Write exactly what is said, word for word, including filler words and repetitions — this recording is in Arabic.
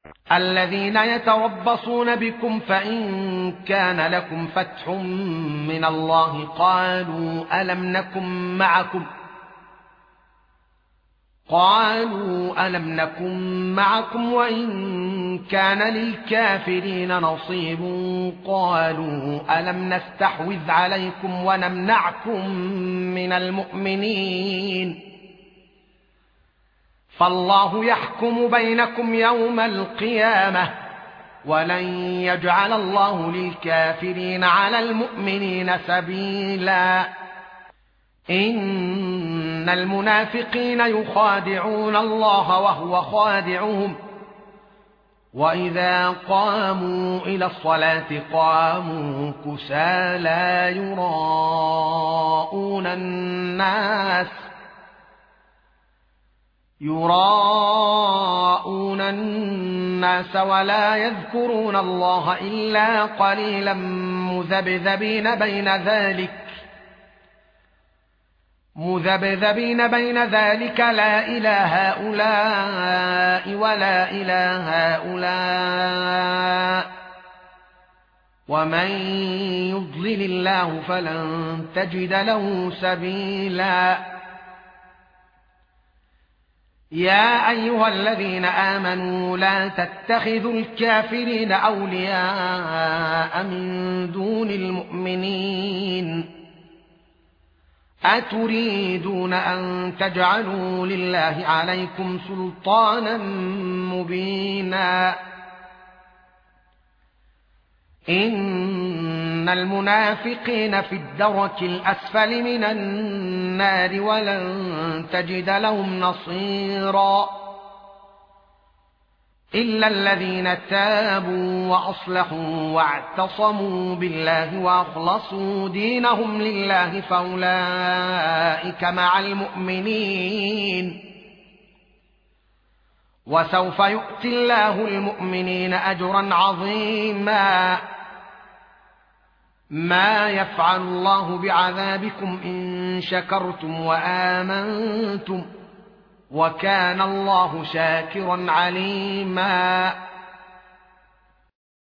الذين يتربصون بكم فإن كان لكم فتح من الله قالوا ألم نكن معكم قالوا ألم نكن معكم وإن كان للكافرين نصيب قالوا ألم نستحوذ عليكم ونمنعكم من المؤمنين فالله يحكم بينكم يوم القيامة ولن يجعل الله للكافرين على المؤمنين سبيلا إن المنافقين يخادعون الله وهو خادعهم وإذا قاموا إلى الصلاة قاموا كسالى يراءون الناس يراءون الناس ولا يذكرون الله إلا قليلا مذبذبين بين ذلك مذبذبين بين ذلك لا إلى هؤلاء ولا إلى هؤلاء ومن يضلل الله فلن تجد له سبيلا يا أيها الذين آمنوا لا تتخذوا الكافرين أولياء من دون المؤمنين أتريدون أن تجعلوا لله عليكم سلطانا مبينا إن المنافقين في الدرك الأسفل من النار ولن تجد لهم نصيرا إلا الذين تابوا وأصلحوا واعتصموا بالله وأخلصوا دينهم لله فأولئك مع المؤمنين وسوف يؤتي الله المؤمنين أجرا عظيما ما يفعل الله بعذابكم إن شكرتم وآمنتم وكان الله شاكرا عليما